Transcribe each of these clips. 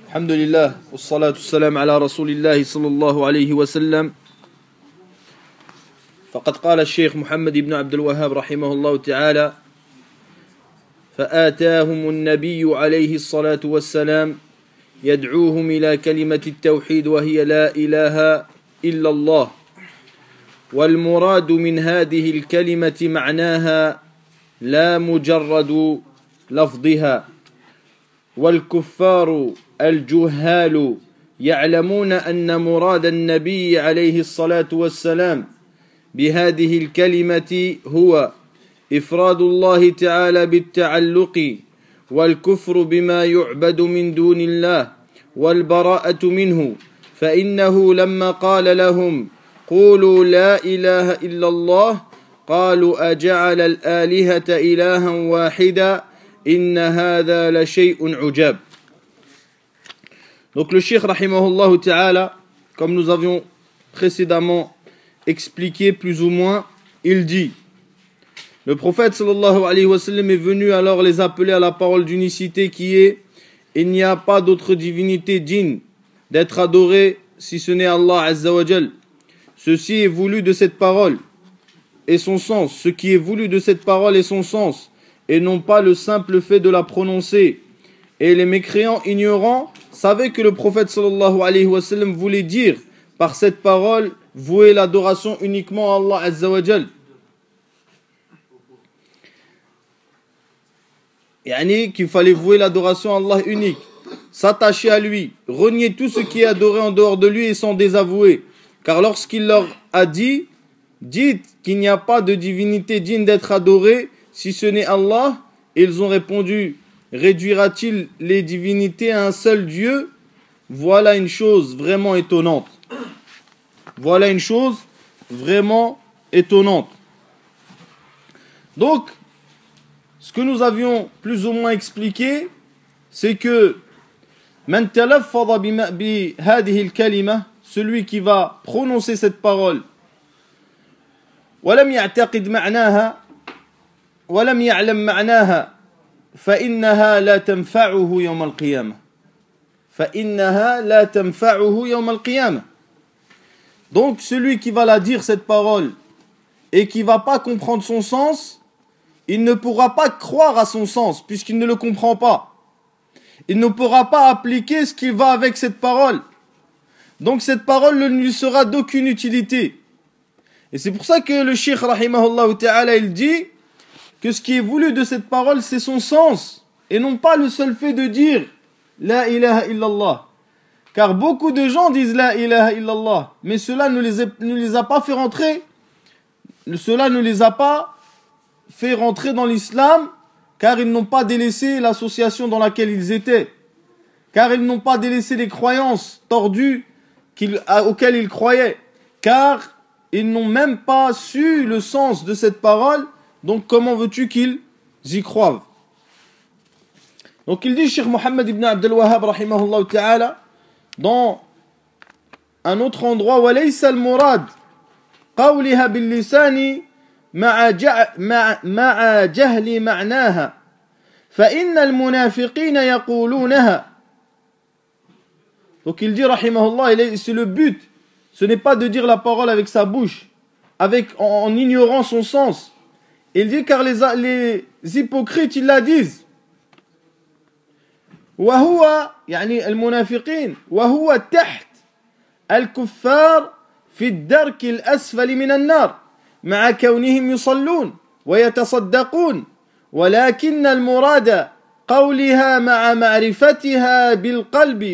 الحمد لله والصلاة والسلام على رسول الله صلى الله عليه وسلم. فقد قال الشيخ محمد بن عبد الوهاب رحمه الله تعالى: فآتاهم النبي عليه الصلاة والسلام يدعوهم إلى كلمة التوحيد وهي لا إله إلا الله، والمراد من هذه الكلمة معناها لا مجرد لفظها. والكفار الجهال يعلمون أن مراد النبي عليه الصلاة والسلام بهذه الكلمة هو إفراد الله تعالى بالتعلق، والكفر بما يعبد من دون الله، والبراءة منه. فإنه لما قال لهم قولوا لا إله إلا الله قالوا أجعل الآلهة إلها واحدا إن هذا لشيء عجاب. Donc le Cheikh rahimahullah ta'ala, comme nous avions précédemment expliqué plus ou moins, il dit: le prophète sallallahu alayhi wa sallam est venu alors les appeler à la parole d'unicité qui est: il n'y a pas d'autre divinité digne d'être adorée si ce n'est Allah azza wa jal. Ceci est voulu de cette parole et son sens, ce qui est voulu de cette parole et son sens, et non pas le simple fait de la prononcer. Et les mécréants ignorants savaient que le prophète sallallahu alayhi wa sallam voulait dire par cette parole vouer l'adoration uniquement à Allah azza wa jal. Yani qu'il fallait vouer l'adoration à Allah unique, s'attacher à lui, renier tout ce qui est adoré en dehors de lui et s'en désavouer. Car lorsqu'il leur a dit: dites qu'il n'y a pas de divinité digne d'être adorée si ce n'est Allah, ils ont répondu: réduira-t-il les divinités à un seul Dieu? Voilà une chose vraiment étonnante. Voilà une chose vraiment étonnante. Donc, ce que nous avions plus ou moins expliqué, c'est que man talaffadha bi hadhihi al-kalima, celui qui va prononcer cette parole, walam ya'taqid ma'naha walam ya'lam ma'naha, fa innaha la tanfa'uhu yawm al-qiyamah. Fa innaha la tanfa'uhu yawm al-qiyamah. Donc celui qui va la dire cette parole et qui va pas comprendre son sens, il ne pourra pas croire à son sens puisqu'il ne le comprend pas. Il ne pourra pas appliquer ce qui va avec cette parole. Donc cette parole ne lui sera d'aucune utilité. Et c'est pour ça que le Cheikh rahimahullah ta'ala il dit que ce qui est voulu de cette parole c'est son sens et non pas le seul fait de dire la ilaha illallah. Car beaucoup de gens disent la ilaha illallah, mais cela ne les a pas fait rentrer. Cela ne les a pas fait rentrer dans l'islam, car ils n'ont pas délaissé l'association dans laquelle ils étaient, car ils n'ont pas délaissé les croyances tordues auxquelles ils croyaient, car ils n'ont même pas su le sens de cette parole. Donc comment veux-tu qu'ils y croient? Donc il dit, Cheikh Mohammed ibn Abdel Wahhab rahimahullah ta'ala, dans un autre endroit: وَلَيْسَ الْمُرَادْ قَوْلِهَا بِاللِّسَانِ مع جهل معناها فإن المنافقين يقولونها. Donc il dit rahimahullah, c'est le but, ce n'est pas de dire la parole avec sa bouche, en ignorant son sens. Il dit car les hypocrites ils la disent. وهو يعني المنافقين وهو تحت الكفار في الدرك الأسفل من النار مع كونهم يصلون ويتصدقون، ولكن المراد قولها مع معرفتها بالقلب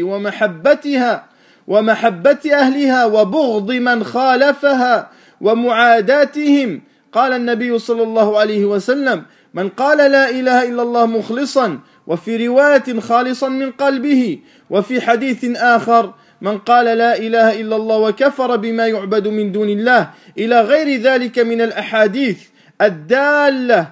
ومحبة أهلها وبغض من خالفها ومعاداتهم. قال النبي صلى الله عليه وسلم: من قال لا إله إلا الله مخلصا، وفي رواية خالصا من قلبه، وفي حديث آخر: من قال لا إله إلا الله وكفر بما يعبد من دون الله، إلى غير ذلك من الأحاديث الدالة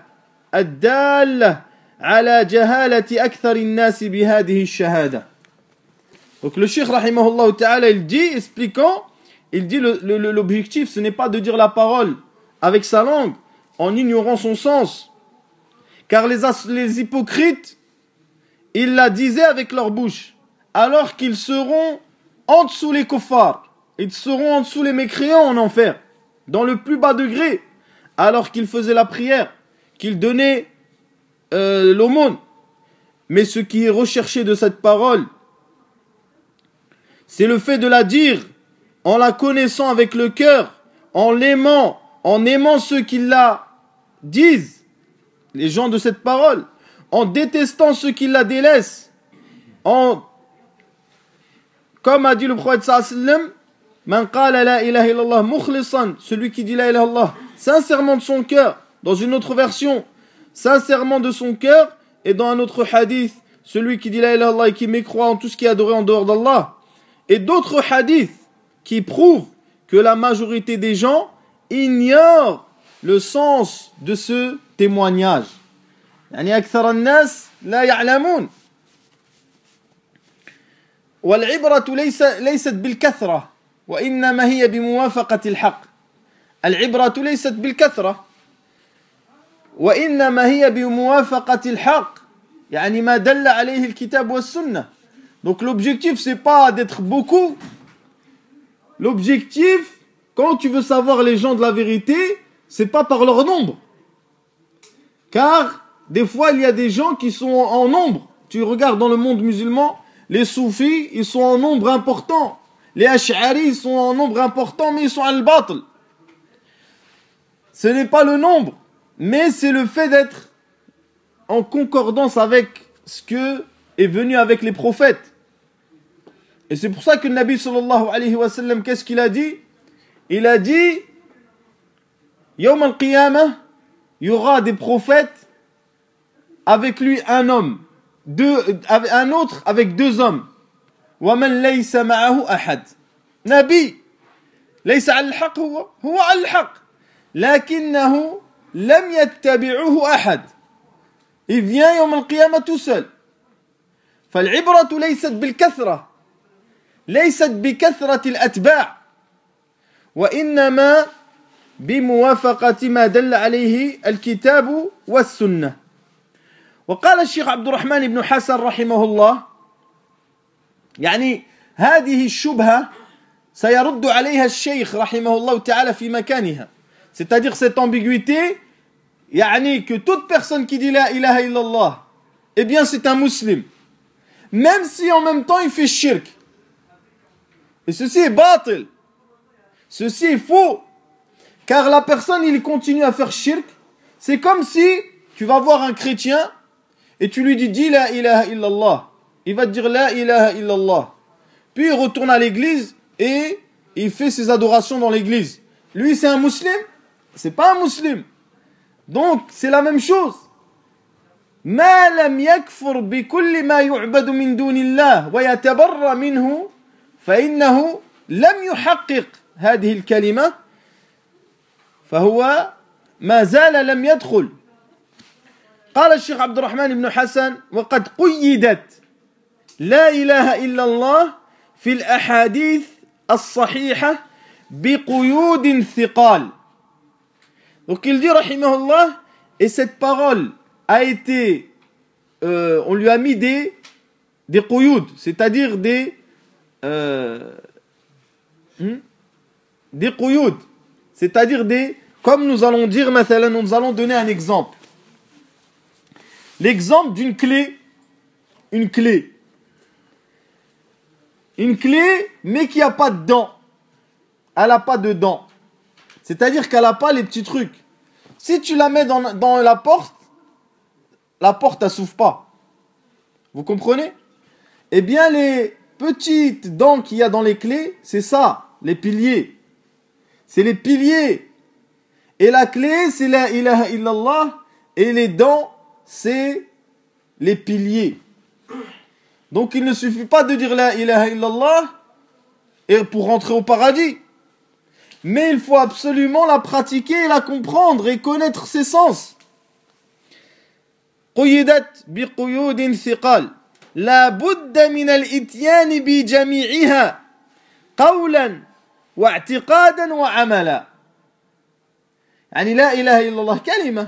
على جهالة أكثر الناس بهذه الشهادة. Donc le Cheikh rahimahullah ta'ala il dit, expliquant, il dit l'objectif ce n'est pas de dire la parole avec sa langue en ignorant son sens, car les hypocrites ils la disaient avec leur bouche, alors qu'ils seront en dessous les kuffars. Ils seront en dessous les mécréants en enfer, dans le plus bas degré, alors qu'ils faisaient la prière, qu'ils donnaient l'aumône. Mais ce qui est recherché de cette parole, c'est le fait de la dire en la connaissant avec le cœur, en aimant ceux qui la disent, les gens de cette parole, en détestant ceux qui la délaissent, comme a dit le prophète sallallahu alayhi wa sallam, Man qala la ilaha illallah mukhlisan, celui qui dit la ilaha illallah sincèrement de son cœur. Dans une autre version, sincèrement de son cœur, et dans un autre hadith, celui qui dit la ilaha illallah et qui mécroit en tout ce qui est adoré en dehors d'Allah. Et d'autres hadiths qui prouvent que la majorité des gens ignorent le sens de ce témoignage. يعني أكثر الناس لا يعلمون. والعبرة ليست بالكثرة وإنما هي بموافقة الحق. العبرة ليست بالكثرة وإنما هي بموافقة الحق. يعني ما دل عليه الكتاب والسنة. Donc l'objectif c'est pas d'être beaucoup. L'objectif, quand tu veux savoir les gens de la vérité, c'est pas par leur nombre. Car des fois il y a des gens qui sont en nombre. Tu regardes dans le monde musulman, les soufis, ils sont en nombre important. Les ash'ari, ils sont en nombre important, mais ils sont al-batil. Ce n'est pas le nombre, mais c'est le fait d'être en concordance avec ce que est venu avec les prophètes. Et c'est pour ça que le Nabi sallallahu alayhi wa sallam, qu'est-ce qu'il a dit? Il a dit, Yawm al-Qiyamah, il y aura des prophètes, avec lui un homme, un autre avec deux hommes. وَمَنْ لَيْسَ مَعَهُ أَحَدٍ. نبي ليس على الحق هو على الحق لكنه لم يتبعه أحد. Il vient يوم القيامة tout seul. فالعبرة ليست بالكثرة ليست بكثرة الأتباع وإنما بموافقة ما دل عليه الكتاب والسنة. وقال الشيخ عبد الرحمن بن حسن رحمه الله يعني هذه الشبهة سيرد عليها الشيخ رحمه الله تعالى في مكانها. C'est-à-dire cette ambiguïté, يعني que toute personne qui dit la ilaha illallah, eh bien c'est un musulman, même si en même temps il fait shirk. Et ceci est batil, ceci est faux, car la personne il continue à faire shirk. C'est comme si tu vas voir un chrétien et tu lui dis la ilaha illallah. Il va te dire la ilaha illallah. Puis il retourne à l'église et il fait ses adorations dans l'église. Lui c'est un musulman? C'est pas un musulman. Donc c'est la même chose. ما لم يكفر بكل ما يعبد من دون الله ويتبرأ منه فإنه لم يحقق هذه الكلمة فهو ما زال لم يدخل. قال الشيخ عبد الرحمن بن حسن وقد قيدت لا إله إلا الله في الأحاديث الصحيحة بقيود ثقال. Donc il dit rahimahullah, et cette parole a été on lui a mis des quyud, c'est-à-dire des quyud, c'est-à-dire des, comme nous allons dire مثلا, nous allons donner un exemple. L'exemple d'une clé, une clé mais qui n'a pas de dents. Elle n'a pas de dents. C'est-à-dire qu'elle n'a pas les petits trucs. Si tu la mets dans la porte elle s'ouvre pas. Vous comprenez? Eh bien les petites dents qu'il y a dans les clés, c'est ça, les piliers. C'est les piliers. Et la clé, c'est la ilaha illallah. Et les dents, c'est les piliers. Donc il ne suffit pas de dire la ilaha illallah et pour rentrer au paradis. Mais il faut absolument la pratiquer et la comprendre et connaître ses sens. قيدت بقيود ثقال لا بد من الاتيان بجميعها قولا واعتقادا وعملا. يعني لا إله إلا الله كلمة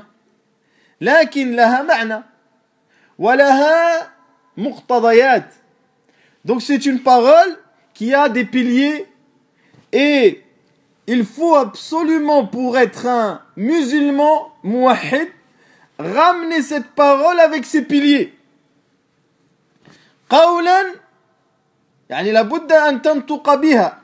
لكن لها معنى ولها مقتضيات. Donc c'est une parole qui a des piliers et il faut absolument, pour être un musulman muwahhid, ramener cette parole avec ses piliers. قولا يعني لابد أن تنطق بها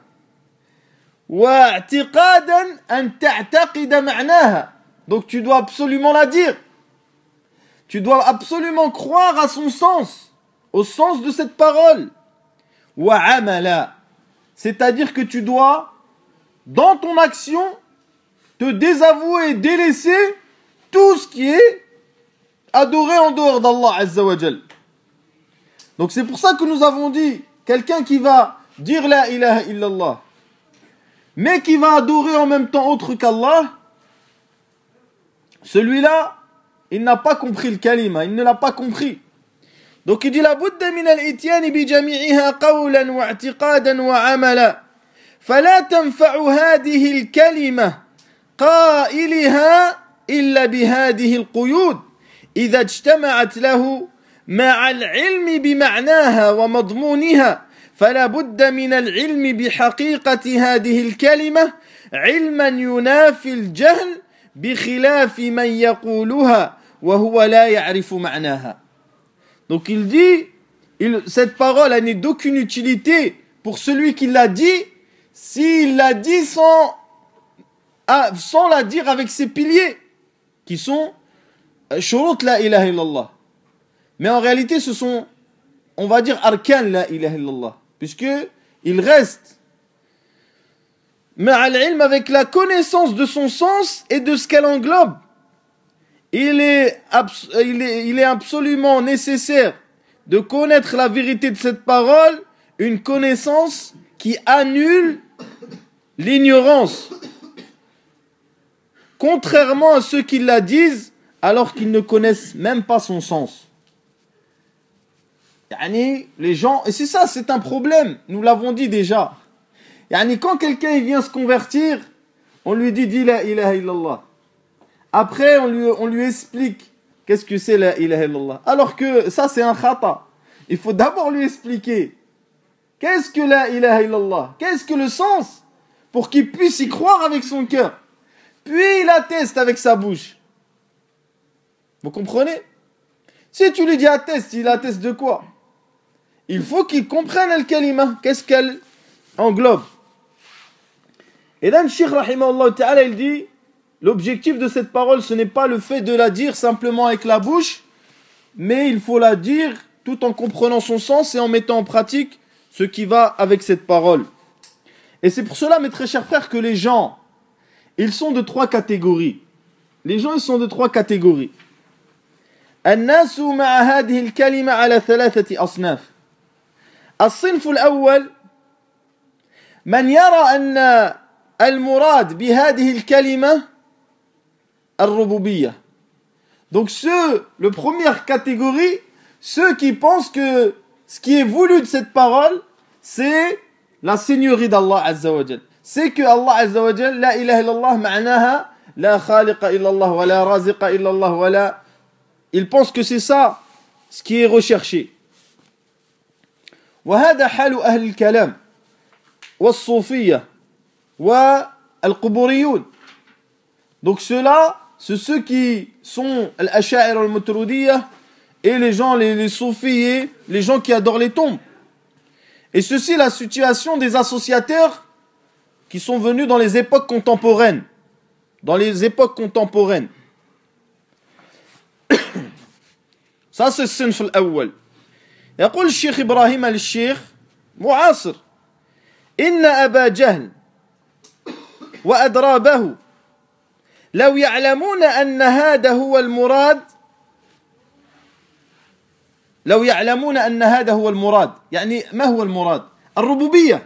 واعتقادا أن تعتقد معناها. Donc tu dois absolument la dire. Tu dois absolument croire à son sens, au sens de cette parole. وعملا, c'est-à-dire que tu dois, dans ton action, te désavouer et délaisser tout ce qui est adoré en dehors d'Allah Azza wa Jal. Donc c'est pour ça que nous avons dit, quelqu'un qui va dire la ilaha illallah, mais qui va adorer en même temps autre qu'Allah, celui-là, il n'a pas compris le kalima, il ne l'a pas compris. Donc il dit la budda min al-ityan bi jami'iha qawlan wa i'tiqadan wa amala. فلا تنفع هذه الكلمة قائلها إلا بهذه القيود إذا اجتمعت له مع العلم بمعناها ومضمونها فلا بد من العلم بحقيقة هذه الكلمة علما ينافي الجهل بخلاف من يقولها وهو لا يعرف معناها. Donc il dit, cette parole n'est d'aucune utilité pour celui qui l'a dit s'il l'a dit sans la dire avec ses piliers qui sont shurut la ilaha illallah. Mais en réalité, ce sont, on va dire, arkan la ilaha illallah. Puisqu'il reste ma'al ilm avec la connaissance de son sens et de ce qu'elle englobe. Il est absolument nécessaire de connaître la vérité de cette parole, une connaissance qui annule l'ignorance. Contrairement à ceux qui la disent alors qu'ils ne connaissent même pas son sens. Yani, les gens, et c'est ça, c'est un problème, nous l'avons dit déjà. Yani, quand quelqu'un vient se convertir, on lui dit la ilaha illallah. Après, on lui explique qu'est-ce que c'est la ilaha illallah. Alors que ça, c'est un khata. Il faut d'abord lui expliquer qu'est-ce que la ilaha illallah, qu'est-ce que le sens, pour qu'il puisse y croire avec son cœur. Puis il atteste avec sa bouche. Vous comprenez? Si tu lui dis atteste, il atteste de quoi? Il faut qu'il comprenne al-kalima, qu'est-ce qu'elle englobe. Et là, le Cheikh rahimahullah ta'ala, il dit, l'objectif de cette parole, ce n'est pas le fait de la dire simplement avec la bouche, mais il faut la dire tout en comprenant son sens et en mettant en pratique ce qui va avec cette parole. Et c'est pour cela, mes très chers frères, que les gens, ils sont de trois catégories. Les gens, ils sont de trois catégories. الناس مع هذه الكلمة على ثلاثة أصناف. الصنف الأول من يرى أن المراد بهذه الكلمة الربوبية. Donc le première catégorie, ceux qui pensent que ce qui est voulu de cette parole, c'est la seigneurie d'Allah Azza wa Jal. C'est que Allah Azza wa Jal, la ilaha illallah, ma'naha, la khaliqa illallah, wa la raziqa illallah, wa la... Ils pensent que c'est ça ce qui est recherché. وهذا حال أهل الكلام والصوفية والقبوريون. Donc ceux-là, c'est ceux qui sont al-asha'ir al-maturidiyya et les gens, les soufis, les gens qui adorent les tombes. Et ceci, la situation des associateurs qui sont venus dans les époques contemporaines. Dans les époques contemporaines. Ça, c'est le sinf al-awwal. يقول الشيخ إبراهيم الشيخ معاصر إن أبا جهل وأدرابه لو يعلمون أن هذا هو المراد يعني ما هو المراد الربوبية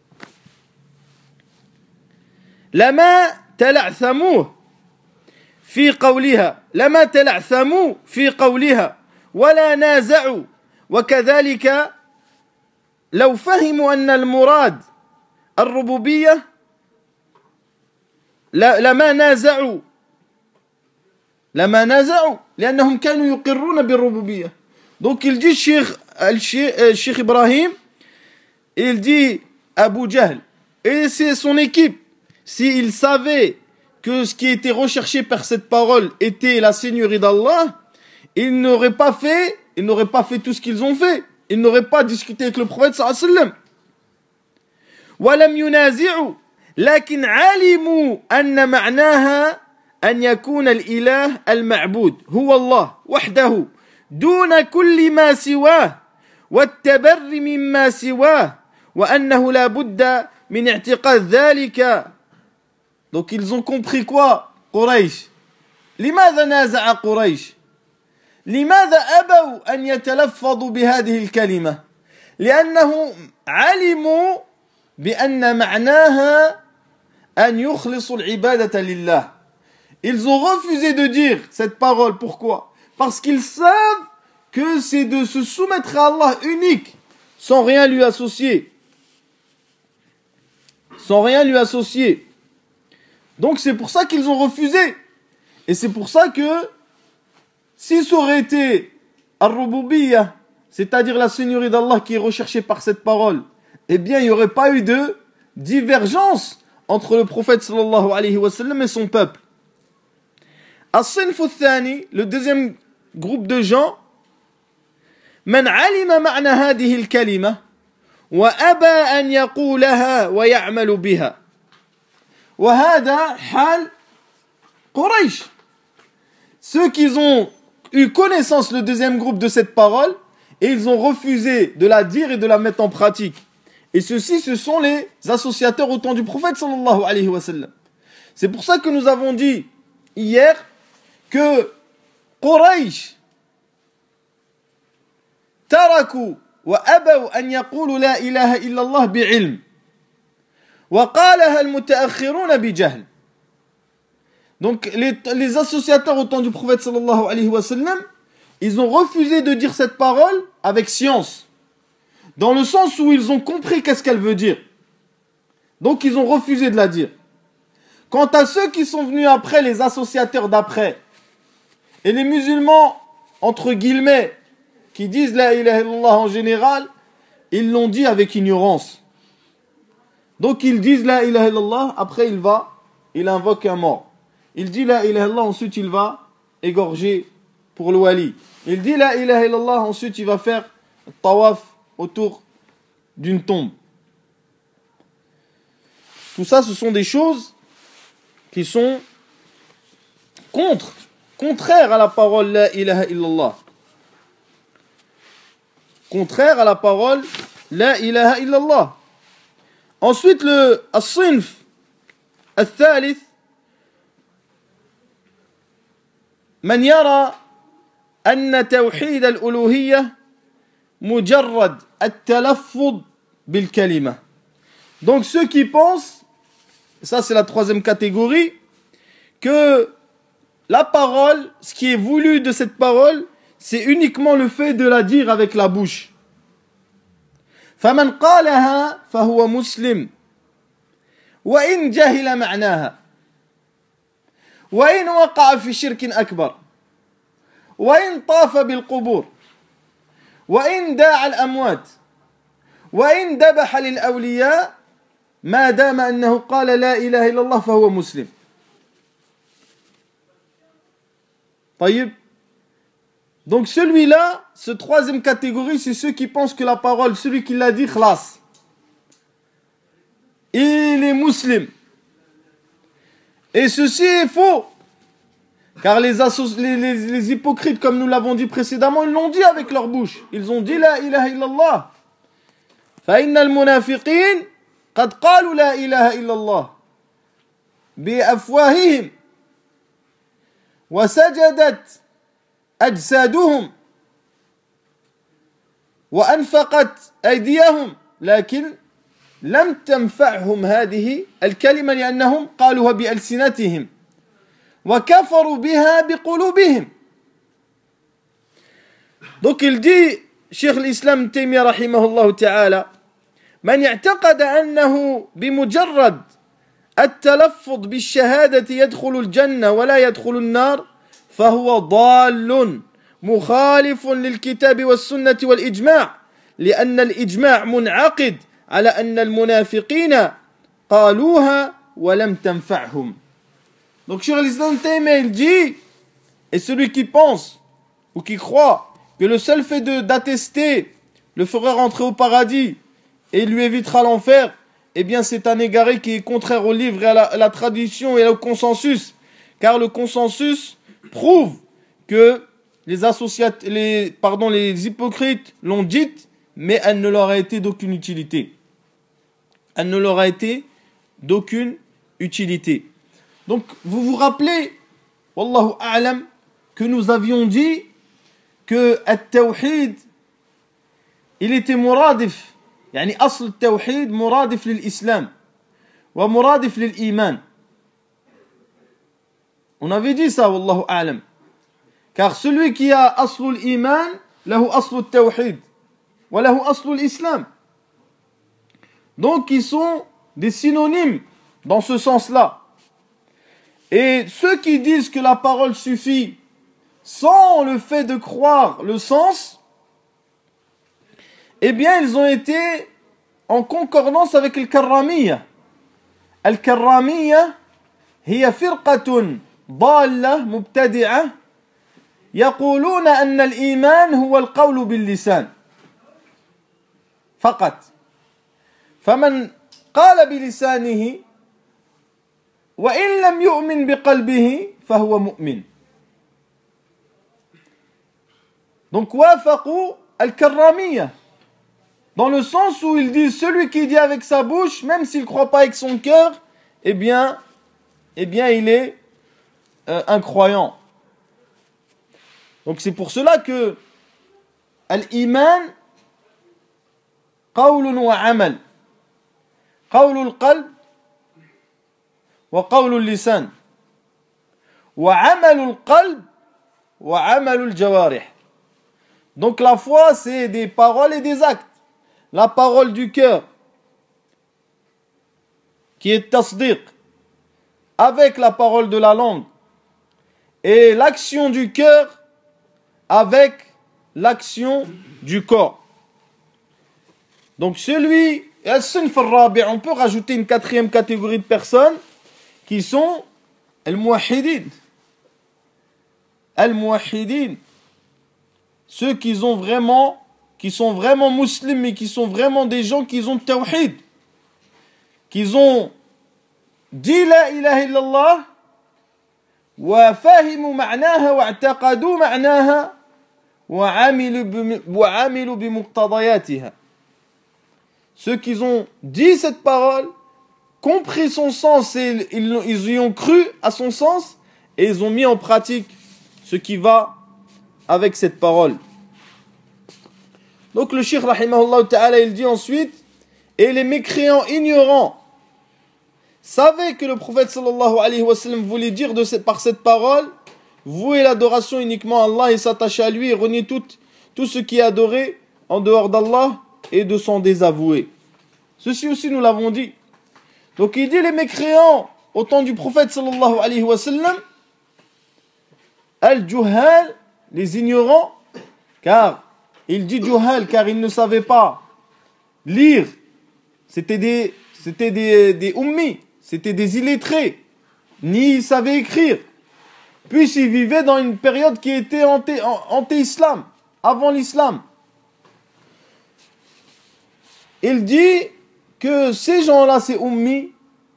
لما تلعثموا في قولها ولا نازعوا وكذلك لو فهموا أن المراد الربوبية لما نازعوا لأنهم كانوا يقرون بالربوبية. Donc il dit Cheikh Ibrahim, Et il dit Abu Jahl, et c'est son équipe, s'ils savaient que ce qui était recherché par cette parole était la Seigneurie d'Allah, ils n'auraient pas fait tout ce qu'ils ont fait. Ils n'auraient pas discuté avec le prophète sallallahu alayhi wa sallam. وَلَمْ يُنَازِعُوا لكن علموا أن معناها أن يكون الإله المعبود هو الله وحده دون كل ما سواه والتبر مما سواه وأنه لا بد من اعتقاد ذلك. Donc ils ont compris quoi, Quraysh? لماذا نازع قريش؟ لماذا أبوا أن يتلفظوا بهذه الكلمة؟ لأنه علموا بأن معناها أن يخلصوا العبادة لله. Ils ont refusé de dire cette parole. Pourquoi? Parce qu'ils savent que c'est de se soumettre à Allah unique, sans rien lui associer. Sans rien lui associer. Donc c'est pour ça qu'ils ont refusé. Et c'est pour ça que si ça aurait été Ar-Rububiyyah, c'est-à-dire la Seigneurie d'Allah qui est recherchée par cette parole, eh bien il n'y aurait pas eu de divergence entre le prophète sallallahu alayhi wa sallam et son peuple. As-Sinf al-Thani, le deuxième groupe de gens, من علم معنى هذه الكلمة وأبى أن يقولها ويعمل بها وهذا حال قريش. Ceux qui ont eu connaissance, le deuxième groupe, de cette parole, et ils ont refusé de la dire et de la mettre en pratique. Et ceux-ci, ce sont les associateurs au temps du prophète sallallahu alayhi wa sallam. C'est pour ça que nous avons dit hier que Quraysh تركوا وأبوا أن يقولوا لا إله إلا الله بعلم وقالها المتأخرون بجهل. Donc les associateurs au temps du prophète sallallahu alayhi wa sallam, ils ont refusé de dire cette parole avec science, dans le sens où ils ont compris qu'est-ce qu'elle veut dire. Donc ils ont refusé de la dire. Quant à ceux qui sont venus après, les associateurs d'après, et les musulmans, entre guillemets, qui disent la ilaha illallah en général, ils l'ont dit avec ignorance. Donc ils disent la ilaha illallah, après il invoque un mort. Il dit la ilaha illallah, ensuite il va égorger pour le wali. Il dit la ilaha illallah, ensuite il va faire tawaf autour d'une tombe. Tout ça, ce sont des choses qui sont contraires à la parole la ilaha illallah. Contraire à la parole la ilaha illallah. Ensuite, le as-sinf al-thalith, من يرى أن توحيد الألوهية مجرد التلفظ بالكلمة. Donc ceux qui pensent, ça c'est la troisième catégorie, que la parole, ce qui est voulu de cette parole, c'est uniquement le fait de la dire avec la bouche. فمن قالها فهو مسلم وإن جهل معناها وإن وقع في شرك أكبر وإن طاف بالقبور وإن داعى الأموات وإن ذبح للأولياء ما دام أنه قال لا إله إلا الله فهو مسلم. طيب. Donc celui-là, ce troisième catégorie, c'est ceux qui pensent que la parole, celui qui l'a dit, khlas, il est musulman. Et ceci est faux. Car les hypocrites, comme nous l'avons dit précédemment, ils l'ont dit avec leur bouche. Ils ont dit la ilaha illallah. فإن المنافقين قد قالوا لا إله إلا الله بأفواههم وسجدت أجسادهم وأنفقت أيديهم لكن لم تنفعهم هذه الكلمة لأنهم قالوها بألسنتهم وكفروا بها بقلوبهم. Donc il dit, Cheikh l'Islam Taymiyyah rahimahullah ta'ala, من يعتقد أنه بمجرد التلفظ بالشهادة يدخل الجنة ولا يدخل النار فهو ضال مخالف للكتاب والسنة والإجماع لأن الإجماع منعقد على أن المنافقين قالوها ولم تنفعهم. Donc Cheikh al-Islam Taymiyya il dit, et celui qui pense ou qui croit que le seul fait d'attester le fera rentrer au paradis et lui évitera l'enfer, eh bien c'est un égaré qui est contraire au livre et à la tradition et au consensus, car le consensus prouve que les hypocrites l'ont dite, mais elle ne leur a été d'aucune utilité. Elle ne leur a été d'aucune utilité. Donc, vous vous rappelez, Wallahu a'lam, que nous avions dit que at-tawhid, il était muradif, يعني أصل التوحيد مرادف للإسلام ومرادف للإيمان. On avait dit ça, Wallahu a'lam. Car celui qui a aslul iman, lahu aslul tawhid, wa lahu aslul islam. Donc ils sont des synonymes dans ce sens-là. Et ceux qui disent que la parole suffit sans le fait de croire le sens, eh bien ils ont été en concordance avec le karramiyya. Al-karramiyya hiya firqatun ضالة مبتدعة يقولون أن الإيمان هو القول باللسان فقط فمن قال بلسانه وإن لم يؤمن بقلبه فهو مؤمن. Donc وافقوا الكرامية dans le sens où ils disent celui qui dit avec sa bouche même s'il ne croit pas avec son cœur, eh bien il est un croyant. Donc c'est pour cela que al-iman qawlun wa amal. Qawlul qalb wa qawlul lisan. Wa amalul qalb wa amalul jawarih. Donc la foi c'est des paroles et des actes. La parole du cœur qui est tasdiq avec la parole de la langue. Et l'action du cœur avec l'action du corps. Donc celui, on peut rajouter une quatrième catégorie de personnes qui sont al-muwahhidin. Al-muwahhidin. Ceux qui sont vraiment musulmans mais qui sont vraiment des gens qui ont tawhid. Qui ont dit la ilaha illallah وفهموا معناها واعتقدوا معناها وعملوا بمقتضياتها. Ceux qui ont dit cette parole, compris son sens et ils y ont cru à son sens et ils ont mis en pratique ce qui va avec cette parole. Donc le Cheikh rahimahullah ta'ala il dit ensuite, et les mécréants ignorants savaient que le prophète sallallahu alayhi wa sallam voulait dire par cette parole vouer l'adoration uniquement à Allah et s'attacher à lui et renier tout ce qui est adoré en dehors d'Allah et de son désavoué. Ceci aussi nous l'avons dit. Donc il dit les mécréants au temps du prophète sallallahu alayhi wa sallam, al-juhal, les ignorants, car il dit juhal car ils ne savaient pas lire, c'était des ummi. C'était des illettrés, ni ils savaient écrire. Puis ils vivaient dans une période qui était anti-islam, avant l'islam. Il dit que ces gens-là, ces ummi,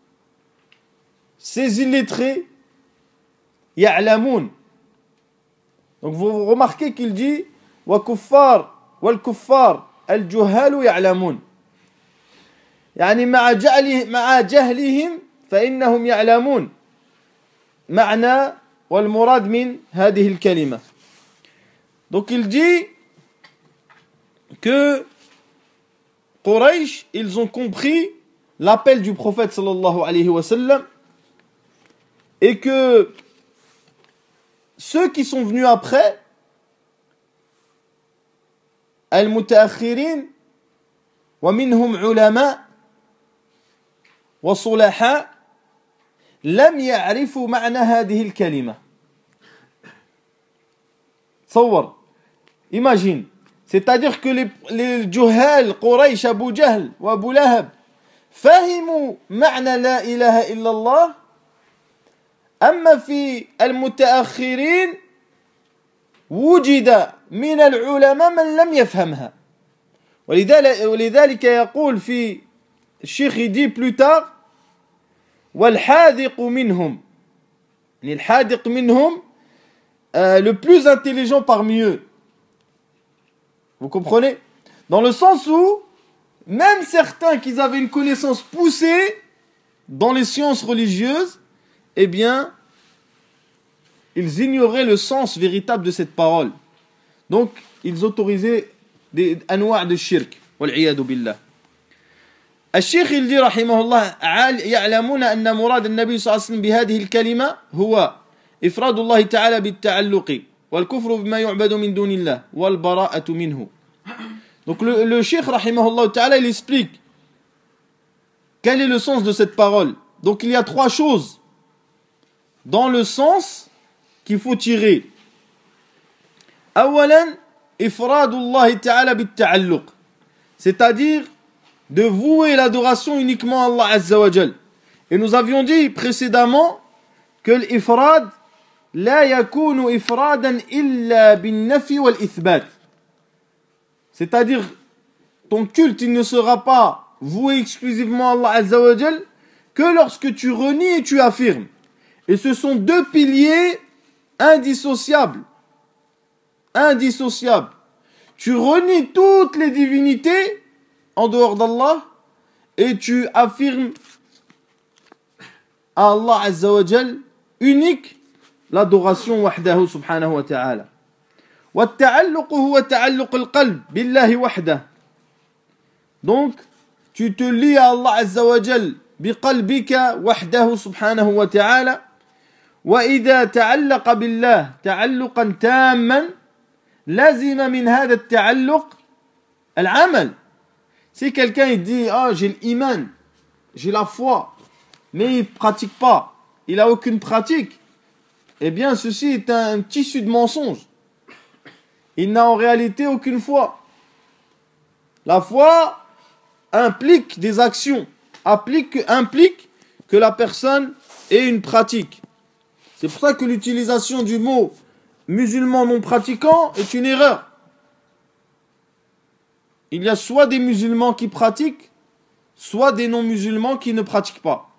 ces illettrés, ya'lamoun. Donc vous remarquez qu'il dit wa kuffar wal kuffar al juhalu ya'lamoun. يعني مع جهلهم فإنهم يعلمون معنى والمراد من هذه الكلمة. Donc il dit que Quraysh, ils ont compris l'appel du prophète sallallahu alayhi wa sallam et que ceux qui sont venus après, al-mutaakhirin wa minhum ulama وصلحاء لم يعرفوا معنى هذه الكلمة. تصور, imagine, C'est-à-dire que les Juhal, Quraysh, Abu Jahl ou Abu Lahab, فهموا معنى لا إله إلا الله. أما في المتأخرين وجد من العلماء من لم يفهمها. ولذلك يقول في الشيخ dit plus tard والحاذق منهم, الحاذق منهم, le plus intelligent parmi eux. Vous comprenez? Dans le sens où même certains qui avaient une connaissance poussée dans les sciences religieuses, eh bien, ils ignoraient le sens véritable de cette parole. Donc, ils autorisaient des anwa' de shirk. Wal'iyadu billah. الشيخ يلدي رحمه الله يعلمون أن مراد النبي صلى الله عليه وسلم بهذه الكلمة هو إفراد الله تعالى بالتعلق والكفر بما يعبد من دون الله والبراءة منه. Donc le cheikh rahimahullah ta'ala il explique quel est le sens de cette parole. Donc il y a trois choses dans le sens qu'il faut tirer. أولا إفراد الله تعالى بالتعلق, c'est-à-dire de vouer l'adoration uniquement à Allah Azza wa Jal. Et nous avions dit précédemment que l'ifrad لا يكون إفرادا إلا بالنفي والإثبات. C'est-à-dire, ton culte, il ne sera pas voué exclusivement à Allah Azza wa Jal que lorsque tu renies et tu affirmes. Et ce sont deux piliers indissociables. Indissociables. Tu renies toutes les divinités en dehors d'Allah et tu affirmes à Allah Azza wa Jal unique l'adoration wahdahu subhanahu wa ta'ala. والتعلق هو تعلق القلب بالله وحده. Donc tu te lies à Allah Azza wa Jal بقلبك وحده سبحانه وتعالى. وإذا تعلق بالله تعلقا تاما لازم من هذا التعلق العمل. Si quelqu'un il dit j'ai l'iman, j'ai la foi, mais il ne pratique pas, il n'a aucune pratique, eh bien ceci est un tissu de mensonge. Il n'a en réalité aucune foi. La foi implique des actions, implique que la personne ait une pratique. C'est pour ça que l'utilisation du mot musulman non pratiquant est une erreur. Il y a soit des musulmans qui pratiquent, soit des non-musulmans qui ne pratiquent pas.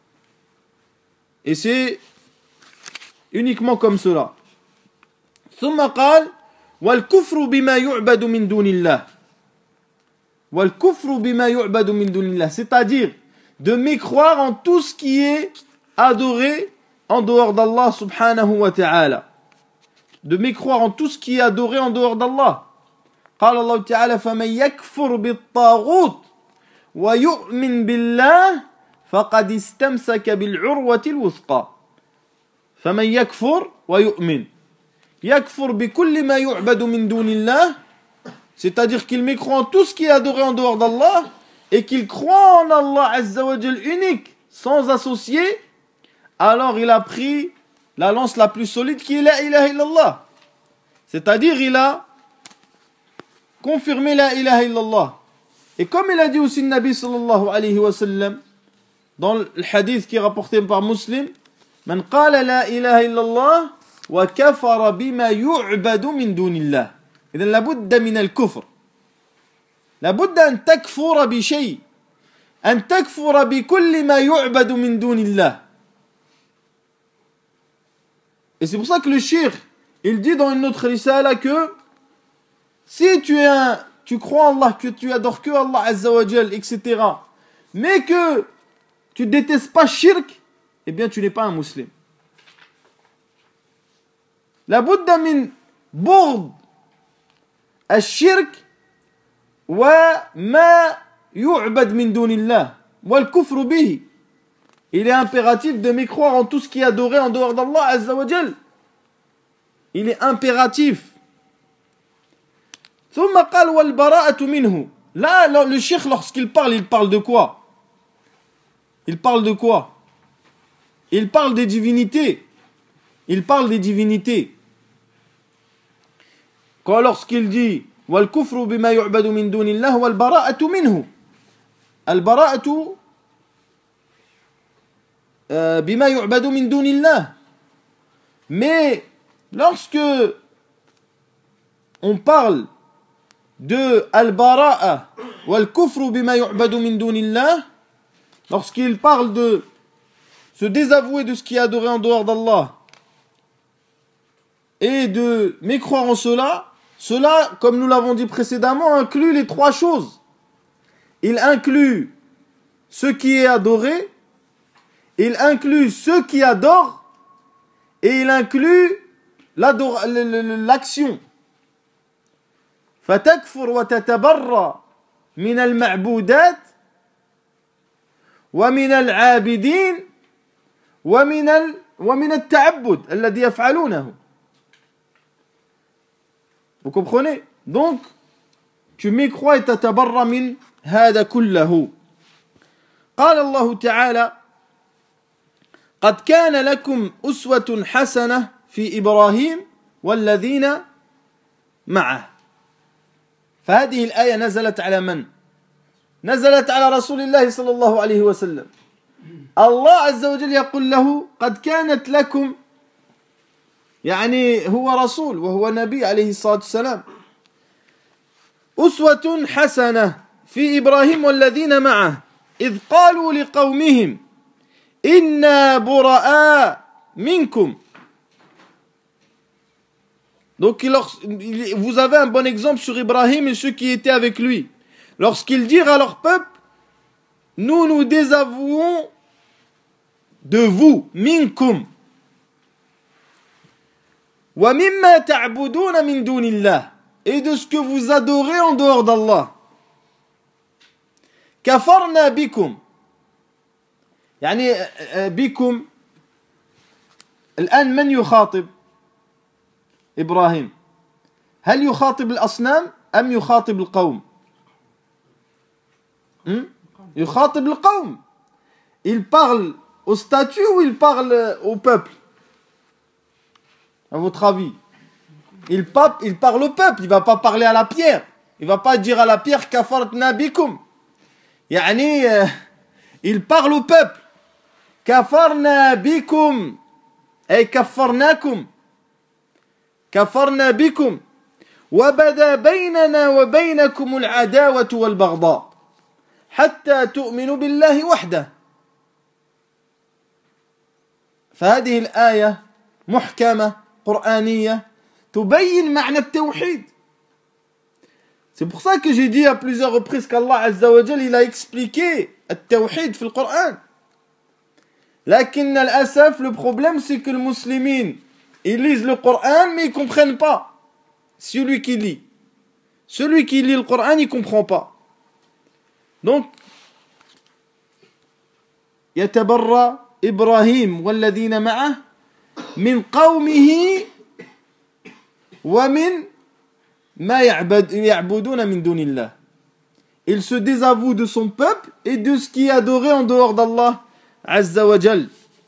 Et c'est uniquement comme cela. ثم قال والكفر بما يعبد من دون الله. والكفر بما يعبد من دون الله, c'est-à-dire de mécroire en tout ce qui est adoré en dehors d'Allah subhanahu wa ta'ala. De mécroire en tout ce qui est adoré en dehors d'Allah. قال الله تعالى فمن يكفر بالطاغوت ويؤمن بالله فقد استمسك بالعروة الوثقى. فمن يكفر ويؤمن. يكفر بكل ما يعبد من دون الله, c'est-à-dire qu'il mécroit en tout ce qui est adoré en dehors d'Allah et qu'il croit en Allah Azza wa Jal unique, sans associer, alors il a pris la lance la plus solide qui est la ilaha illallah. C'est-à-dire il a confirmé la ilaha illallah. Et comme il a dit aussi le Nabi sallallahu alayhi wa sallam dans le hadith qui est rapporté par Muslim, من قال لا إله إلا الله وكفر بما يعبد من دون الله. إذن لابد من الكفر. لابد أن تكفر بشيء. أن تكفر بكل ما يعبد من دون الله. Et c'est pour ça que le shir, il dit dans une autre risala que si tu crois en Allah, que tu adores que Allah Azza wa Jal, etc., mais que tu détestes pas shirk, eh bien tu n'es pas un musulman. La budda min bourd al-shirk wa ma yu'bad min dunillah wal kufru bihi. Il est impératif de mécroire en tout ce qui est adoré en dehors d'Allah Azza wa Jal. Il est impératif. ثم قال والبراءة منه. Là, le cheikh, lorsqu'il parle, il parle de quoi? Il parle de quoi? Il parle des divinités. Il parle des divinités. Lorsqu'il dit والكفر بما يعبد من دون الله والبراءة منه. البراءة بما يعبد من دون الله. Mais lorsque on parle de al-bara'a wal-kufru bima yu'badu min dunillah, lorsqu'il parle de se désavouer de ce qui est adoré en dehors d'Allah et de mécroire en cela, cela, comme nous l'avons dit précédemment, inclut les trois choses. Il inclut ce qui est adoré, il inclut ceux qui adorent, et il inclut l'action. فَتَكْفُرْ وَتَتَبَرَّ مِنَ الْمَعْبُودَاتِ وَمِنَ الْعَابِدِينَ وَمِنَ التَّعَبُّدِ الَّذِي يَفْعَلُونَهُ. Vous comprenez? Donc, tu mécrois et tatabarra min hada kullahu. قال الله تعالى قد كان لكم أسوة حسنة في إبراهيم والذين معه. فهذه الآية نزلت على من؟ نزلت على رسول الله صلى الله عليه وسلم. الله عز وجل يقول له قد كانت لكم، يعني هو رسول وهو نبي عليه الصلاة والسلام، أسوة حسنة في إبراهيم والذين معه إذ قالوا لقومهم إنا براء منكم. Donc vous avez un bon exemple sur Ibrahim et ceux qui étaient avec lui. Lorsqu'ils dirent à leur peuple, nous nous désavouons de vous, minkum. Wa mimma ta'buduna min dunillah, et de ce que vous adorez en dehors d'Allah. Kafarna bikum. يعني بكم الآن من يخاطب إبراهيم؟ هل يخاطب الأصنام أم يخاطب القوم؟ يخاطب القوم. Il parle aux statues ou il parle au peuple? À votre avis? Il parle au peuple, il ne va pas parler à la pierre. Il ne va pas dire à la pierre kafartna bikum. يعني il parle au peuple. كفرنا بكم أي كفرناكم كفرنا بكم وبدا بيننا وبينكم العداوة والبغضاء حتى تؤمنوا بالله وحده. فهذه الآية محكمة قرآنية تبين معنى التوحيد. C'est pour ça que j'ai dit à plusieurs reprises qu'Allah Azza wa Jal il a expliqué التوحيد في القرآن. لكن الأسف, le problème c'est que les musulmans ils lisent le Coran mais ils ne comprennent pas. Celui qui lit le Coran il ne comprend pas. Donc يتبرأ إبراهيم والذين معه من قومه ومن ما يعبدون من دون الله. Il se désavoue de son peuple et de ce qui est adoré en dehors d'Allah Azza wa Jal.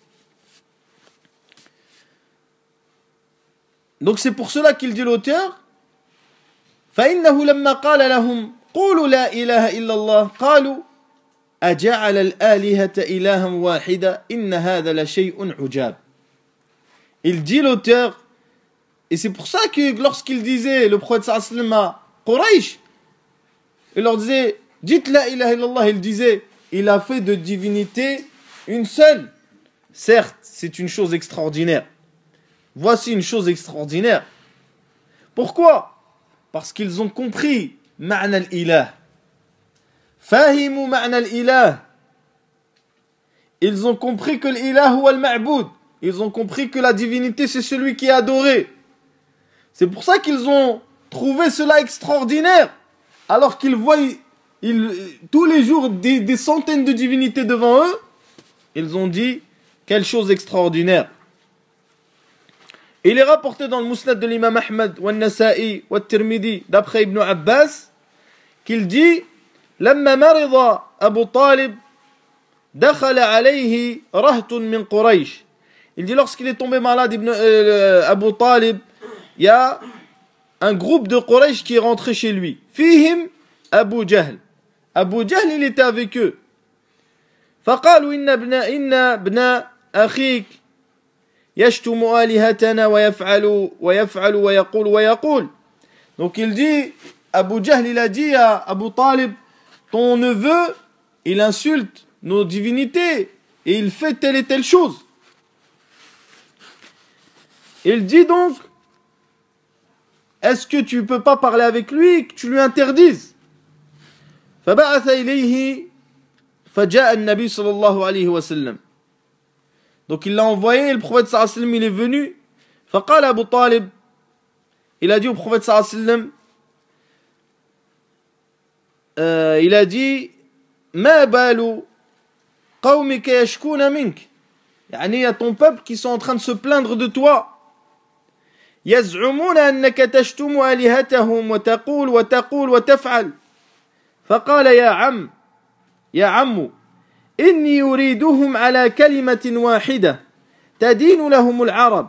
Donc c'est pour cela qu'il dit l'auteur فإنه لما قال لهم قولوا لا إله إلا الله قالوا أجعل الآلهة إلها واحدا إن هذا لشيء عجاب. Il dit l'auteur, et c'est pour ça que lorsqu'il disait le prophète sallallahu alayhi wa sallam à Quraysh, il leur disait dites la ilaha illallah, il disait il a fait de divinité une seule. Certes, c'est une chose extraordinaire. Voici une chose extraordinaire. Pourquoi? Parce qu'ils ont compris ma'na al-ilah. Fahimu ma'na al-ilah. Ils ont compris que l'ilah huwa al-ma'boud. Ils ont compris que la divinité c'est celui qui est adoré. C'est pour ça qu'ils ont trouvé cela extraordinaire. Alors qu'ils voient tous les jours des centaines de divinités devant eux, ils ont dit quelle chose extraordinaire. Il est rapporté dans le Musnad de l'imam Ahmad, wa Nasa'i, wa Tirmidhi, d'après Ibn Abbas, qu'il dit لما مرض أبو طالب دخل عليه رهط من قريش. Il dit lorsqu'il est tombé malade Abu Talib, il y a un groupe de Quraysh qui est rentré chez lui. Fihim Abu Jahl. Abu Jahl, il était avec eux. فقالوا إن ابن أخيك يشتم آلهتنا ويفعل ويقول. Donc il dit, Abu Jahl, il a dit à Abu Talib, ton neveu, il insulte nos divinités et il fait telle et telle chose. Il dit donc, est-ce que tu ne peux pas parler avec lui et que tu lui interdises? فبعث إليه فجاء النبي صلى الله عليه وسلم. Donc il l'a envoyé et le prophète sallallahu alayhi wa sallam il est venu. فقال Abu Talib, il a dit au prophète sallallahu alayhi wa sallam, il a dit ما بال قومك يشكون منك. يعني il y a ton peuple qui sont en train de se plaindre de toi. يزعمون أنك تشتم آلهتهم وتقول وتفعل. فقال يا عم إني يريدهم على كلمة واحدة تدين لهم العرب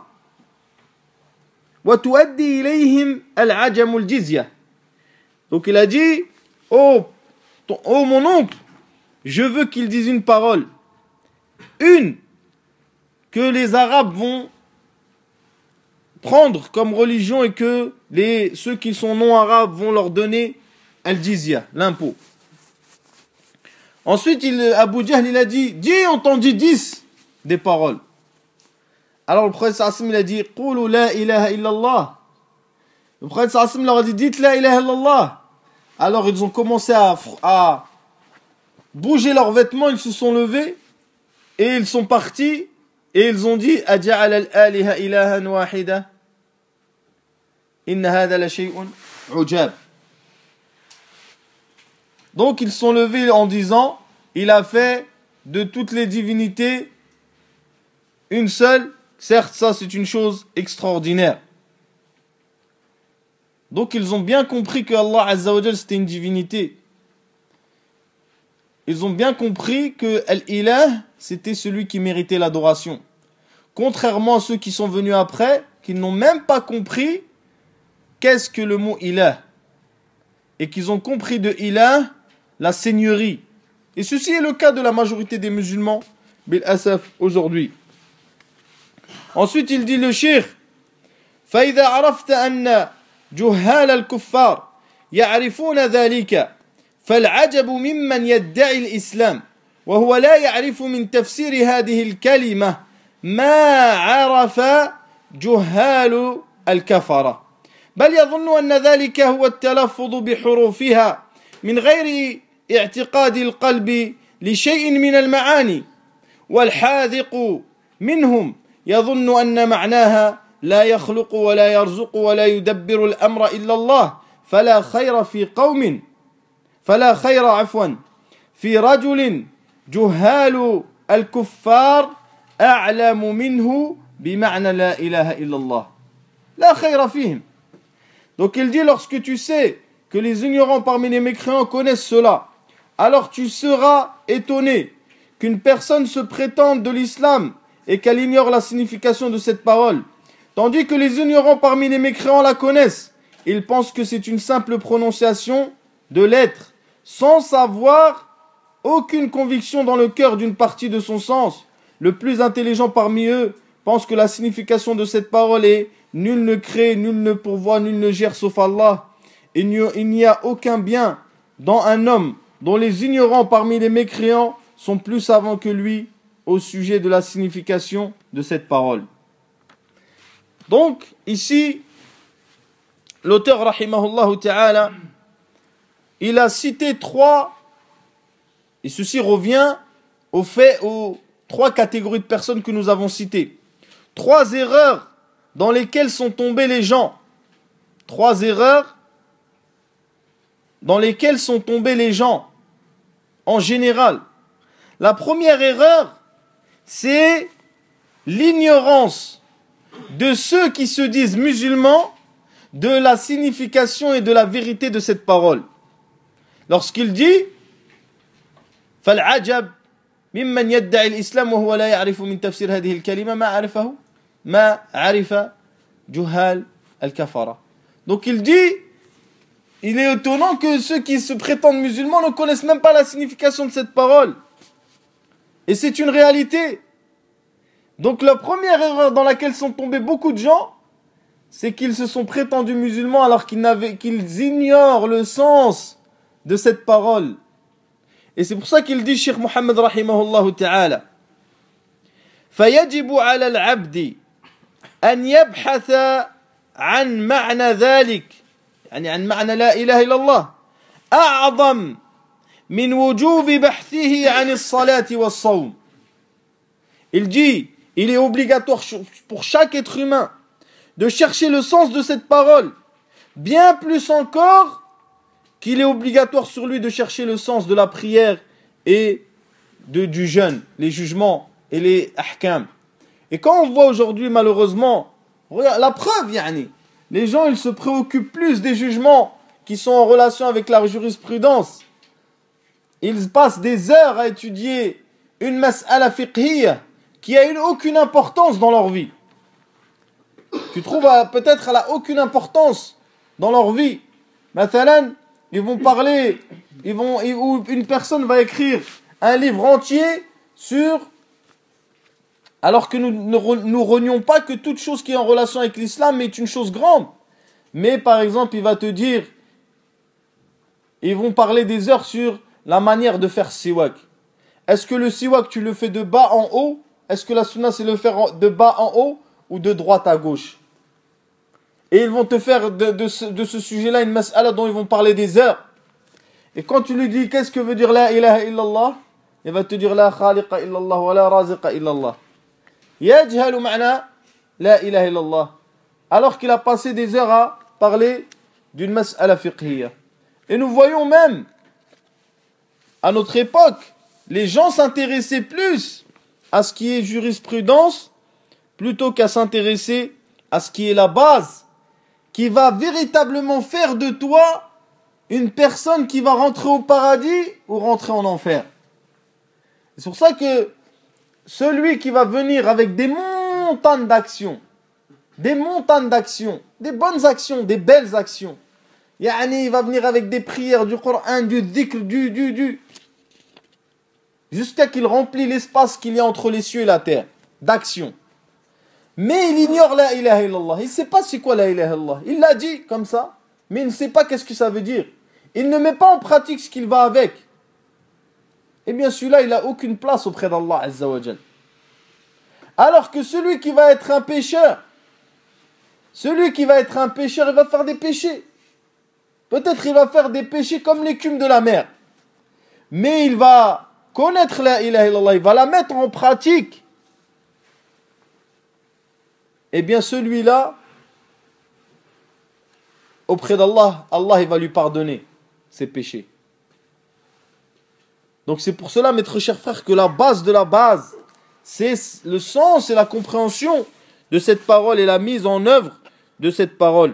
وتؤدي إليهم العجم الجزية. Donc il a dit, oh mon oncle, je veux qu'ils disent une parole, une que les Arabes vont prendre comme religion et que ceux qui sont non-arabes vont leur donner al-jizya, l'impôt. Ensuite, Abu Jahl, il a dit, on t'en dit 10 des paroles. Alors le prophète sallallahu alayhi wa sallam, il a dit, Qulu la ilaha illallah. Le prophète sallallahu alayhi wa sallam leur a dit, dites la ilaha illallah. Alors ils ont commencé à bouger leurs vêtements, ils se sont levés et ils sont partis et ils ont dit, Aja'al al-aliha ilahan wahida. Inna hadha la shay'un ujab. Donc ils sont levés en disant, il a fait de toutes les divinités une seule. Certes, ça c'est une chose extraordinaire. Donc ils ont bien compris que Allah Azza wa Jal c'était une divinité. Ils ont bien compris que Al-Ilah c'était celui qui méritait l'adoration. Contrairement à ceux qui sont venus après, qui n'ont même pas compris qu'est-ce que le mot Ilah. Et qu'ils ont compris de Ilah la seigneurie. Et ceci est le cas de la majorité des musulmans, bil asaf, aujourd'hui. Ensuite, il dit le shir, فَإِذَا عَرَفْتَ أَنَّ جُهَّالَ الْكُفَّارِ يَعْرِفُونَ ذَلِكَ فَالْعَجَبُ مِمَّنْ يَدَّعِي الْإِسْلَامِ وهو لا يعرف من تفسير هذه الكلمة ما عرف جهال الكفرة بل يظن أن ذلك هو التلفظ بحروفها من غير اعتقاد القلب لشيء من المعاني والحاذق منهم يظن أن معناها لا يخلق ولا يرزق ولا يدبر الأمر إلا الله فلا خير في رجل جهال الكفار أعلم منه بمعنى لا إله إلا الله لا خير فيهم. Donc il dit, lorsque tu sais que les ignorants parmi les mécréants connaissent cela, alors tu seras étonné qu'une personne se prétende de l'islam et qu'elle ignore la signification de cette parole, tandis que les ignorants parmi les mécréants la connaissent. Ils pensent que c'est une simple prononciation de lettres, sans savoir aucune conviction dans le cœur d'une partie de son sens. Le plus intelligent parmi eux pense que la signification de cette parole est « Nul ne crée, nul ne pourvoit, nul ne gère sauf Allah ». Il n'y a aucun bien dans un homme dont les ignorants parmi les mécréants sont plus savants que lui au sujet de la signification de cette parole. Donc, ici, l'auteur, rahimahullah ta'ala, il a cité et ceci revient aux 3 catégories de personnes que nous avons citées. 3 erreurs dans lesquelles sont tombés les gens. 3 erreurs dans lesquelles sont tombés les gens en général. La première erreur, c'est l'ignorance de ceux qui se disent musulmans de la signification et de la vérité de cette parole. Lorsqu'il dit فالعجب ممن يدعي الإسلام وهو لا يعرف من تفسير هذه الكلمة ما عرف جهال الكفرة. Donc il dit, il est étonnant que ceux qui se prétendent musulmans ne connaissent même pas la signification de cette parole. Et c'est une réalité. Donc la première erreur dans laquelle sont tombés beaucoup de gens, c'est qu'ils se sont prétendus musulmans alors qu'ils ignorent le sens de cette parole. Et c'est pour ça qu'il dit, Cheikh Mohammed rahimahullah ta'ala, فيجب على العبد أن يبحث عن معنى ذلك يعني عن معنى لا إله إلا الله أعظم من وجوب بحثه عن الصلاة والصوم. Il dit, il est obligatoire pour chaque être humain de chercher le sens de cette parole, bien plus encore qu'il est obligatoire sur lui de chercher le sens de la prière et du jeûne, les jugements et les ahkam. Et quand on voit aujourd'hui malheureusement, regarde, la preuve, les gens ils se préoccupent plus des jugements qui sont en relation avec la jurisprudence. Ils passent des heures à étudier une mas'ala fiqhiyya qui a aucune importance dans leur vie. Tu trouves peut-être elle a aucune importance dans leur vie. Mathalan, ils vont parler, ou une personne va écrire un livre entier sur, alors que nous ne renions pas que toute chose qui est en relation avec l'islam est une chose grande. Mais par exemple, il va te dire, ils vont parler des heures sur la manière de faire siwak. Est-ce que le siwak tu le fais de bas en haut? Est-ce que la sunna c'est le faire de bas en haut ou de droite à gauche? Et ils vont te faire de ce sujet-là une mas'ala dont ils vont parler des heures. Et quand tu lui dis qu'est-ce que veut dire la ilaha illallah, il va te dire la khaliqa illallah wa la raziqa illallah. Yajhalu ma'na la ilaha illallah. Alors qu'il a passé des heures à parler d'une mas'ala fiqhiyya. Et nous voyons même, à notre époque, les gens s'intéressaient plus à ce qui est jurisprudence plutôt qu'à s'intéresser à ce qui est la base qui va véritablement faire de toi une personne qui va rentrer au paradis ou rentrer en enfer. C'est pour ça que celui qui va venir avec des montagnes d'actions, des bonnes actions, des belles actions, il va venir avec des prières, du Coran, du dhikr, jusqu'à qu'il remplit l'espace qu'il y a entre les cieux et la terre, d'actions. Mais il ignore la ilaha illallah. Il ne sait pas c'est quoi la ilaha illallah. Il l'a dit comme ça, mais il ne sait pas qu'est-ce que ça veut dire. Il ne met pas en pratique ce qu'il va avec. Eh bien celui-là, il n'a aucune place auprès d'Allah Azza wa Jal. Alors que celui qui va être un pécheur, il va faire des péchés. Peut-être il va faire des péchés comme l'écume de la mer. Mais il va connaître la ilaha illallah, il va la mettre en pratique. Eh bien celui-là, auprès d'Allah, Allah il va lui pardonner ses péchés. Donc c'est pour cela, mes très chers frères, que la base de la base, c'est le sens et la compréhension de cette parole et la mise en œuvre de cette parole.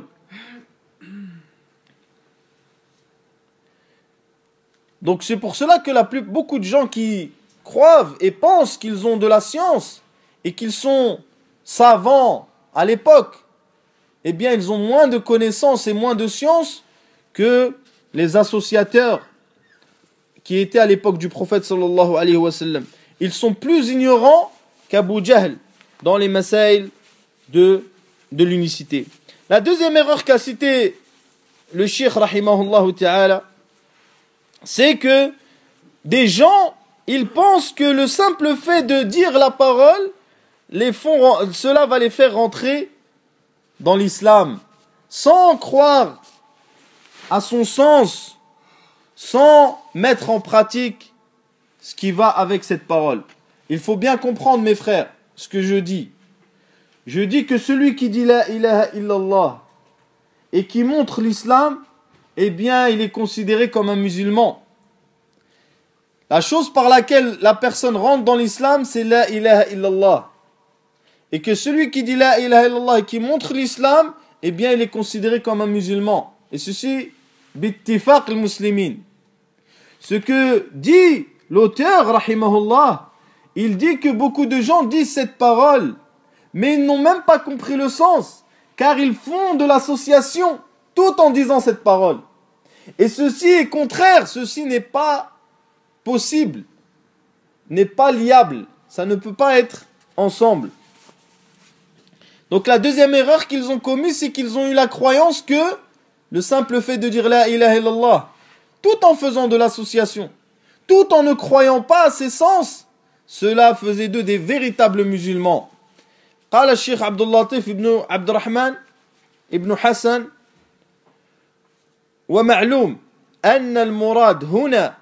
Donc c'est pour cela que beaucoup de gens qui croient et pensent qu'ils ont de la science et qu'ils sont savants à l'époque, eh bien ils ont moins de connaissances et moins de science que les associateurs qui étaient à l'époque du prophète sallallahu alayhi wa sallam. Ils sont plus ignorants qu'Abu Jahl dans les masaïl de l'unicité. La deuxième erreur qu'a cité le cheikh rahimahullah ta'ala, c'est que des gens, ils pensent que le simple fait de dire la parole, cela va les faire rentrer dans l'islam, sans croire à son sens, sans mettre en pratique ce qui va avec cette parole. Il faut bien comprendre, mes frères, ce que je dis. Je dis que celui qui dit la ilaha illallah et qui montre l'islam, eh bien, il est considéré comme un musulman. La chose par laquelle la personne rentre dans l'islam, c'est la ilaha illallah. Et que celui qui dit la ilaha illallah et qui montre l'islam, eh bien, il est considéré comme un musulman. Et ceci, bittifaq al-muslimin. Ce que dit l'auteur, rahimahullah, il dit que beaucoup de gens disent cette parole, mais ils n'ont même pas compris le sens, car ils font de l'association tout en disant cette parole. Et ceci est contraire, ceci n'est pas possible, n'est pas liable, ça ne peut pas être ensemble. Donc la deuxième erreur qu'ils ont commise, c'est qu'ils ont eu la croyance que le simple fait de dire la ilaha illallah, tout en faisant de l'association, tout en ne croyant pas à ses sens, cela faisait d'eux des véritables musulmans. قال الشيخ عبد اللطيف ابن عبد الرحمن ابن حسن ومعلوم أن المراد هنا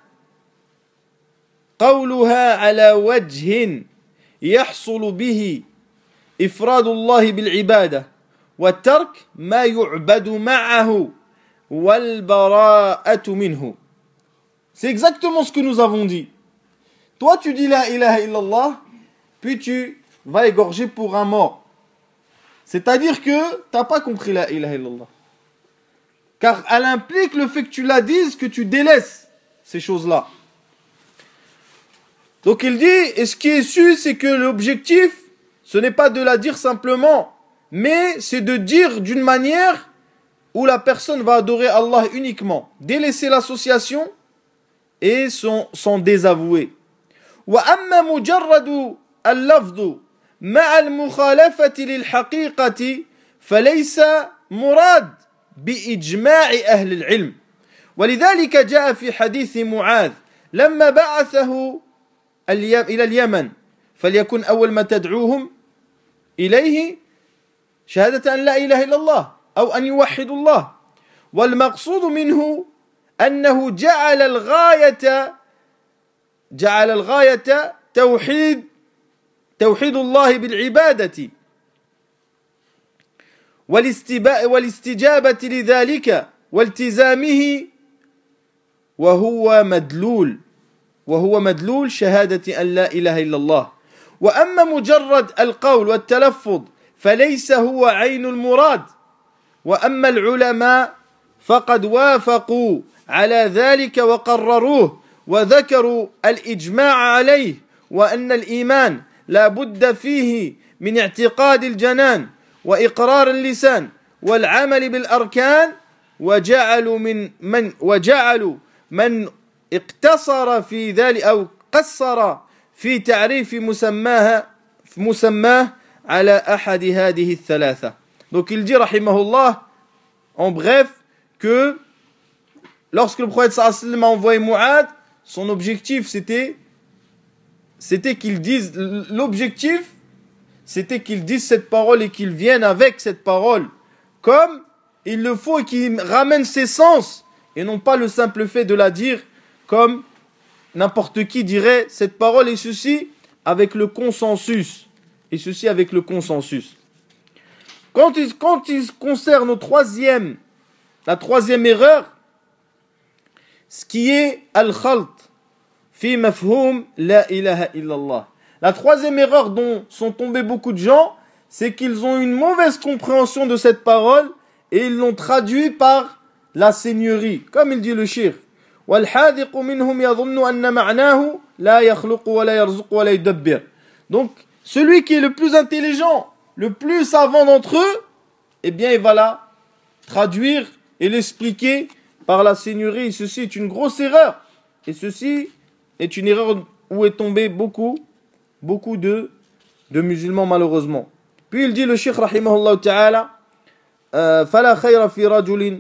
قولها على وجه يحصل به إفراد الله بالعبادة والترك ما يعبد معه والبراءة منه. C'est exactement ce que nous avons dit. Toi tu dis la ilaha illallah, puis tu vas égorger pour un mort. C'est-à-dire que tu n'as pas compris la ilaha illallah. Car elle implique le fait que tu la dises, que tu délaisses ces choses-là. Donc il dit, et ce qui est su, c'est que l'objectif, ce n'est pas de la dire simplement, mais c'est de dire d'une manière où la personne va adorer Allah uniquement, délaisser l'association et s'en désavouer. وَأَمَّا مُجَرَّدُ اللَّفْظُ مع المخالفة للحقيقة فليس مراد بإجماع أهل العلم ولذلك جاء في حديث معاذ لما بعثه إلى اليمن فليكن أول ما تدعوهم إليه شهادة أن لا إله إلا الله أو أن يوحدوا الله والمقصود منه أنه جعل الغاية توحيد الله بالعبادة والاستجابة لذلك والتزامه وهو مدلول شهادة أن لا إله إلا الله. وأما مجرد القول والتلفظ فليس هو عين المراد. وأما العلماء فقد وافقوا على ذلك وقرروه وذكروا الإجماع عليه وأن الإيمان لا بد فيه من اعتقاد الجنان وإقرار اللسان والعمل بالأركان وجعلوا من اقتصر في ذلك أو قصر في تعريف مسماه على أحد هذه الثلاثة. Donc il dit rahimahullah en bref que lorsque le prophète sallallahu alayhi wa sallam a envoyé Mu'ad, son objectif c'était qu'ils disent, l'objectif c'était qu'ils disent cette parole et qu'ils viennent avec cette parole comme il le faut et qu'ils ramènent ses sens et non pas le simple fait de la dire comme n'importe qui dirait cette parole et ceci avec le consensus. Quand il concerne la troisième erreur, ce qui est al-khalt fi mafhum la ilaha illallah. La troisième erreur dont sont tombés beaucoup de gens, c'est qu'ils ont une mauvaise compréhension de cette parole et ils l'ont traduit par la seigneurie, comme il dit le shir. وَالْحَاذِقُ مِنْهُمْ يَظُنُّ أَنَّ مَعْنَاهُ لَا يَخْلُقُ وَلَا يَرْزُقُ وَلَا يُدَبِّرُ. Donc, celui qui est le plus intelligent, le plus savant d'entre eux, eh bien, il va la traduire et l'expliquer par la seigneurie. Et ceci est une grosse erreur. Et ceci est une erreur où est tombé beaucoup de musulmans, malheureusement. Puis il dit, le Cheikh, rahimahullah ta'ala, فَلَا خَيْرَ فِي رَجُلٍ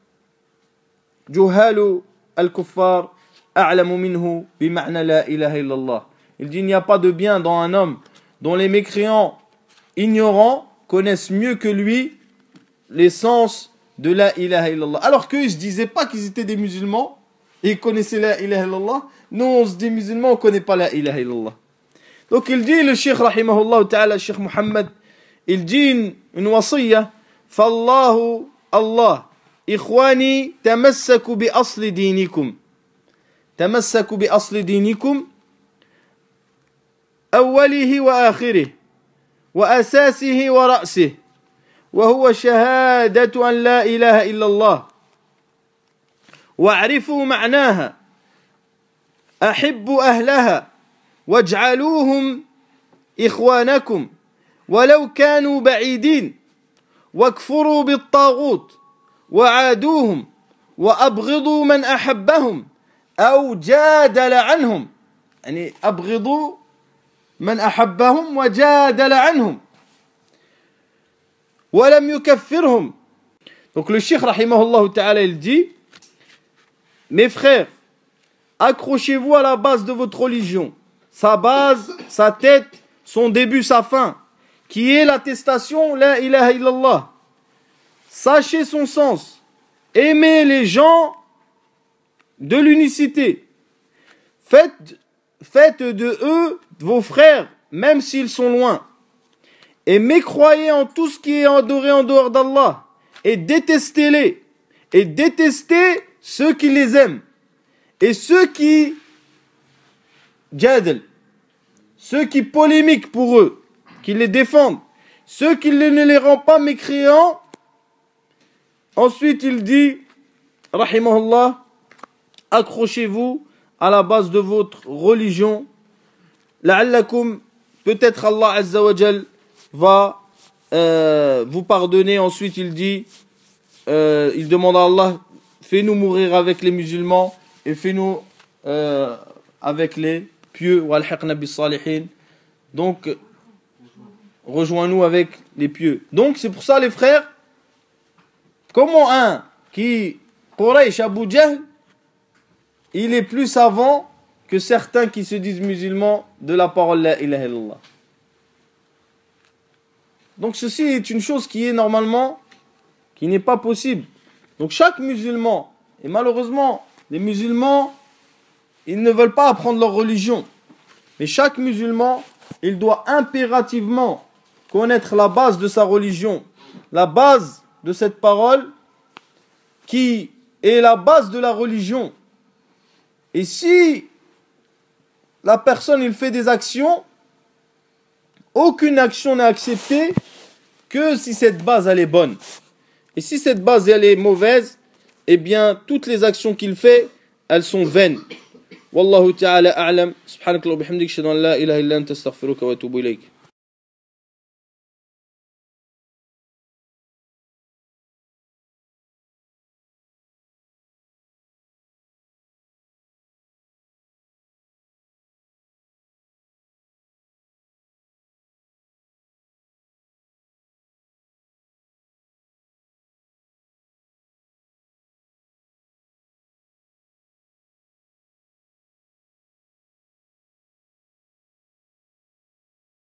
جُهَالُ الْكُفَّارِ أَعْلَمُ مِنْهُ بِمَعْنَى لَا إِلَهَ إِلَّا اللَّهِ. Il dit, il n'y a pas de bien dans un homme dont les mécréants ignorants connaissent mieux que lui l'essence de la ilaha illallah. Alors qu'eux, ils ne se disaient pas qu'ils étaient des musulmans et ils connaissaient la ilaha illallah. Nous, on se dit musulmans, on ne connaît pas la ilaha illallah. Donc il dit, le Cheikh rahimahullah ta'ala, Cheikh Muhammad, il dit une wasiyya, فالله الله إخواني تمسكوا بأصل دينكم أوله وآخره وأساسه ورأسه وهو شهادة أن لا إله إلا الله واعرفوا معناها أحبوا أهلها واجعلوهم إخوانكم ولو كانوا بعيدين واكفروا بالطاغوت وعادوهم وأبغضوا من أحبهم أو جادل عنهم يعني أبغضوا من أحبهم وجادل عنهم ولم يكفرهم. Donc le Cheikh rahimahullah ta'ala il dit: mes frères, accrochez-vous à la base de votre religion, sa base, sa tête, son début, sa fin, qui est l'attestation la ilaha illallah. Sachez son sens, aimez les gens de l'unicité, faites de eux vos frères, même s'ils sont loin, et mécroyez en tout ce qui est adoré en dehors d'Allah, et détestez-les, et détestez ceux qui les aiment, et ceux qui jadl, ceux qui polémiquent pour eux, qui les défendent, ceux qui ne les rendent pas mécréants. Ensuite il dit, rahimahullah, accrochez-vous à la base de votre religion. La'allakum, peut-être Allah Azza wa Jal va vous pardonner. Ensuite il dit, il demande à Allah, fais-nous mourir avec les musulmans et fais-nous avec les pieux. Walhiqna bis salihin. Donc rejoins-nous avec les pieux. Donc c'est pour ça les frères, comment un qui Quraysh Abu Jahl, il est plus savant que certains qui se disent musulmans de la parole la ilaha illallah. Donc ceci est une chose qui est normalement, qui n'est pas possible. Donc chaque musulman, et malheureusement les musulmans, ils ne veulent pas apprendre leur religion. Mais chaque musulman, il doit impérativement connaître la base de sa religion, la base de cette parole qui est la base de la religion. Et si la personne il fait des actions, aucune action n'est acceptée que si cette base elle est bonne. Et si cette base elle est mauvaise, eh bien toutes les actions qu'il fait, elles sont vaines. Wallahu ta'ala a'lam. Subhanakallah wa bihamdik, ashhadu an la ilaha illa anta astaghfiruka wa atubu ilayk.